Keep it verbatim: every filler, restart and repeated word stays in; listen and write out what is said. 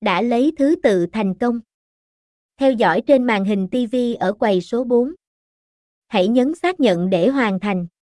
đã lấy thứ tự thành công. Theo dõi trên màn hình ti vi ở quầy số bốn. Hãy nhấn xác nhận để hoàn thành.